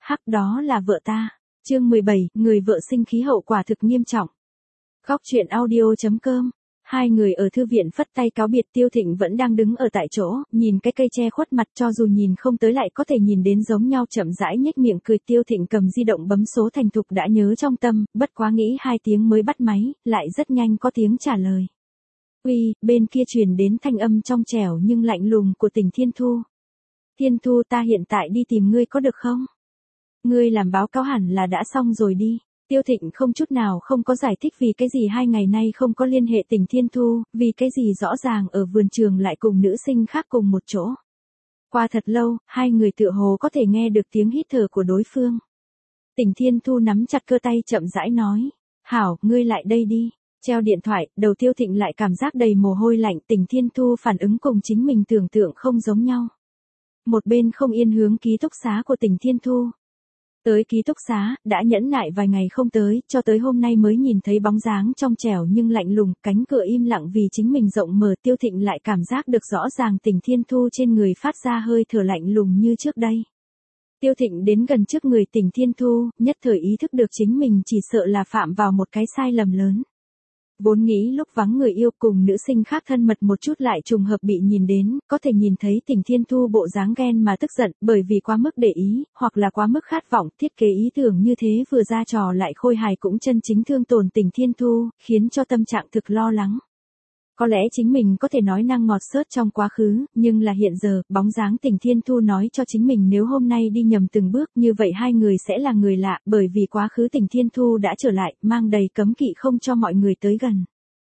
Hắc đó là vợ ta. Chương 17, người vợ sinh khí hậu quả thực nghiêm trọng. Góc truyện audio.com. Hai người ở thư viện phất tay cáo biệt. Tiêu Thịnh vẫn đang đứng ở tại chỗ, nhìn cái cây che khuất mặt, cho dù nhìn không tới lại có thể nhìn đến giống nhau, chậm rãi nhếch miệng cười. Tiêu Thịnh cầm di động bấm số thành thục đã nhớ trong tâm, bất quá nghĩ 2 tiếng mới bắt máy, lại rất nhanh có tiếng trả lời. Uy, bên kia truyền đến thanh âm trong trẻo nhưng lạnh lùng của Tình Thiên Thu. Thiên Thu, ta hiện tại đi tìm ngươi có được không? Ngươi làm báo cáo hẳn là đã xong rồi đi. Tiêu Thịnh không chút nào không có giải thích vì cái gì 2 ngày nay không có liên hệ Tình Thiên Thu, vì cái gì rõ ràng ở vườn trường lại cùng nữ sinh khác cùng một chỗ. Qua thật lâu, hai người tựa hồ có thể nghe được tiếng hít thở của đối phương. Tình Thiên Thu nắm chặt cơ tay chậm rãi nói. Hảo, ngươi lại đây đi. Treo điện thoại, đầu Tiêu Thịnh lại cảm giác đầy mồ hôi lạnh. Tình Thiên Thu phản ứng cùng chính mình tưởng tượng không giống nhau. Một bên không yên hướng ký túc xá của Tình Thiên Thu. Tới ký túc xá, đã nhẫn nại vài ngày không tới, cho tới hôm nay mới nhìn thấy bóng dáng trong trẻo nhưng lạnh lùng, cánh cửa im lặng vì chính mình rộng mở. Tiêu Thịnh lại cảm giác được rõ ràng Tình Thiên Thu trên người phát ra hơi thở lạnh lùng như trước đây. Tiêu Thịnh đến gần trước người Tình Thiên Thu, nhất thời ý thức được chính mình chỉ sợ là phạm vào một cái sai lầm lớn. Vốn nghĩ lúc vắng người yêu cùng nữ sinh khác thân mật một chút lại trùng hợp bị nhìn đến, có thể nhìn thấy Tình Thiên Thu bộ dáng ghen mà tức giận, bởi vì quá mức để ý, hoặc là quá mức khát vọng, thiết kế ý tưởng như thế vừa ra trò lại khôi hài cũng chân chính thương tổn Tình Thiên Thu, khiến cho tâm trạng thực lo lắng. Có lẽ chính mình có thể nói năng ngọt xớt trong quá khứ, nhưng là hiện giờ, bóng dáng Tình Thiên Thu nói cho chính mình nếu hôm nay đi nhầm từng bước như vậy hai người sẽ là người lạ, bởi vì quá khứ Tình Thiên Thu đã trở lại, mang đầy cấm kỵ không cho mọi người tới gần.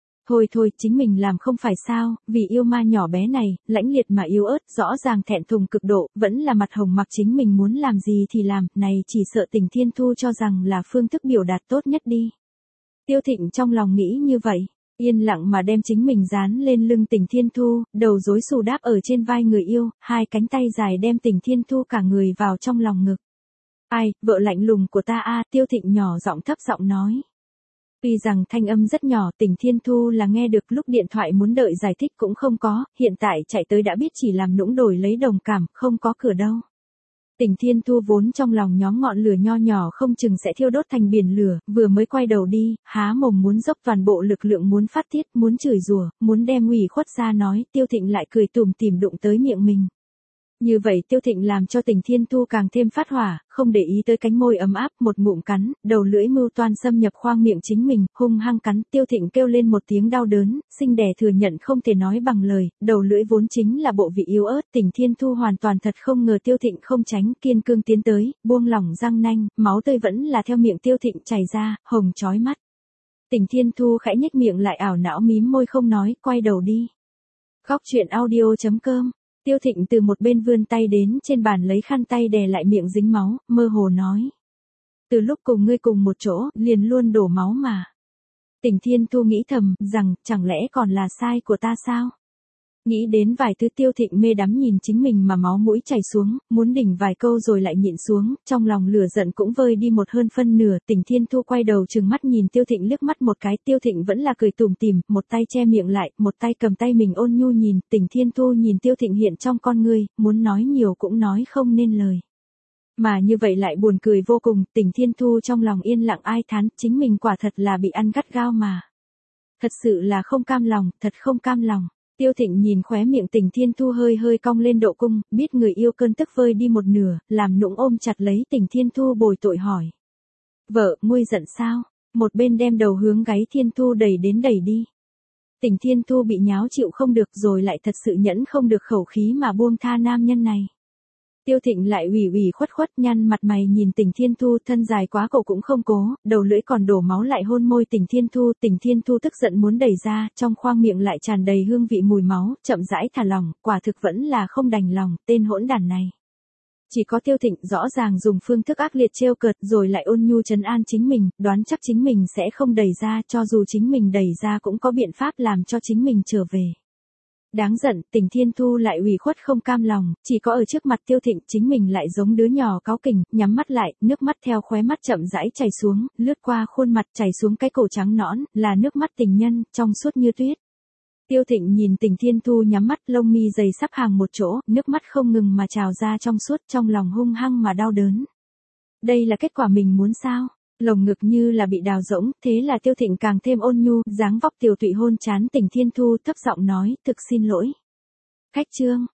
Thôi, chính mình làm không phải sao, vì yêu ma nhỏ bé này, lãnh liệt mà yếu ớt, rõ ràng thẹn thùng cực độ, vẫn là mặt hồng mặc chính mình muốn làm gì thì làm, này chỉ sợ Tình Thiên Thu cho rằng là phương thức biểu đạt tốt nhất đi. Tiêu Thịnh trong lòng nghĩ như vậy. Yên lặng mà đem chính mình dán lên lưng Tình Thiên Thu, đầu rối xù đáp ở trên vai người yêu, hai cánh tay dài đem Tình Thiên Thu cả người vào trong lòng ngực. Ai, vợ lạnh lùng của ta a, Tiêu Thịnh nhỏ giọng thấp giọng nói. Tuy rằng thanh âm rất nhỏ, Tình Thiên Thu là nghe được, lúc điện thoại muốn đợi giải thích cũng không có, hiện tại chạy tới đã biết chỉ làm nũng đổi lấy đồng cảm, không có cửa đâu. Tình Thiên Thu vốn trong lòng nhóm ngọn lửa nho nhỏ không chừng sẽ thiêu đốt thành biển lửa, vừa mới quay đầu đi, há mồm muốn dốc toàn bộ lực lượng muốn phát tiết, muốn chửi rủa, muốn đem ủy khuất ra nói, Tiêu Thịnh lại cười tủm tỉm đụng tới miệng mình. Như vậy Tiêu Thịnh làm cho Tình Thiên Thu càng thêm phát hỏa, không để ý tới cánh môi ấm áp, một ngụm cắn, đầu lưỡi mưu toan xâm nhập khoang miệng chính mình, hung hăng cắn. Tiêu Thịnh kêu lên một tiếng đau đớn, sinh đẻ thừa nhận không thể nói bằng lời, đầu lưỡi vốn chính là bộ vị yếu ớt. Tình Thiên Thu hoàn toàn thật không ngờ Tiêu Thịnh không tránh, kiên cương tiến tới, buông lỏng răng nanh, máu tươi vẫn là theo miệng Tiêu Thịnh chảy ra, hồng chói mắt. Tình Thiên Thu khẽ nhếch miệng lại ảo não mím môi không nói, quay đầu đi. Góc truyện audio.com. Tiêu Thịnh từ một bên vươn tay đến trên bàn lấy khăn tay đè lại miệng dính máu, mơ hồ nói. Từ lúc cùng ngươi cùng một chỗ, liền luôn đổ máu mà. Tình Thiên Thu nghĩ thầm, rằng, chẳng lẽ còn là sai của ta sao? Nghĩ đến vài thứ Tiêu Thịnh mê đắm nhìn chính mình mà máu mũi chảy xuống, muốn đỉnh vài câu rồi lại nhịn xuống, trong lòng lửa giận cũng vơi đi một hơn phân nửa. Tình Thiên Thu quay đầu trừng mắt nhìn Tiêu Thịnh liếc mắt một cái, Tiêu Thịnh vẫn là cười tủm tỉm, một tay che miệng lại, một tay cầm tay mình ôn nhu nhìn. Tình Thiên Thu nhìn Tiêu Thịnh hiện trong con ngươi, muốn nói nhiều cũng nói không nên lời. Mà như vậy lại buồn cười vô cùng. Tình Thiên Thu trong lòng yên lặng ai thán, chính mình quả thật là bị ăn gắt gao mà. Thật sự là không cam lòng, thật không cam lòng. Tiêu Thịnh nhìn khóe miệng Tình Thiên Thu hơi hơi cong lên độ cung, biết người yêu cơn tức vơi đi một nửa, làm nũng ôm chặt lấy Tình Thiên Thu bồi tội hỏi. Vợ, nguôi giận sao? Một bên đem đầu hướng gáy Thiên Thu đẩy đến đẩy đi. Tình Thiên Thu bị nháo chịu không được rồi lại thật sự nhẫn không được khẩu khí mà buông tha nam nhân này. Tiêu Thịnh lại ủy khuất nhăn mặt mày nhìn Tình Thiên Thu, thân dài quá cổ cũng không cố, đầu lưỡi còn đổ máu lại hôn môi Tình Thiên Thu. Tình Thiên Thu tức giận muốn đẩy ra, trong khoang miệng lại tràn đầy hương vị mùi máu, chậm rãi thả lỏng, quả thực vẫn là không đành lòng, tên hỗn đản này. Chỉ có Tiêu Thịnh rõ ràng dùng phương thức ác liệt trêu cợt rồi lại ôn nhu trấn an chính mình, đoán chắc chính mình sẽ không đẩy ra, cho dù chính mình đẩy ra cũng có biện pháp làm cho chính mình trở về. Đáng giận, Tình Thiên Thu lại ủy khuất không cam lòng, chỉ có ở trước mặt Tiêu Thịnh chính mình lại giống đứa nhỏ cáu kỉnh, nhắm mắt lại, nước mắt theo khóe mắt chậm rãi chảy xuống, lướt qua khuôn mặt chảy xuống cái cổ trắng nõn, là nước mắt tình nhân, trong suốt như tuyết. Tiêu Thịnh nhìn Tình Thiên Thu nhắm mắt, lông mi dày sắp hàng một chỗ, nước mắt không ngừng mà trào ra trong suốt, trong lòng hung hăng mà đau đớn. Đây là kết quả mình muốn sao? Lồng ngực như là bị đào rỗng, thế là Tiêu Thịnh càng thêm ôn nhu, dáng vóc tiều tụy hôn trán Tỉnh Thiên Thu, thấp giọng nói, thực xin lỗi. Khách Trương,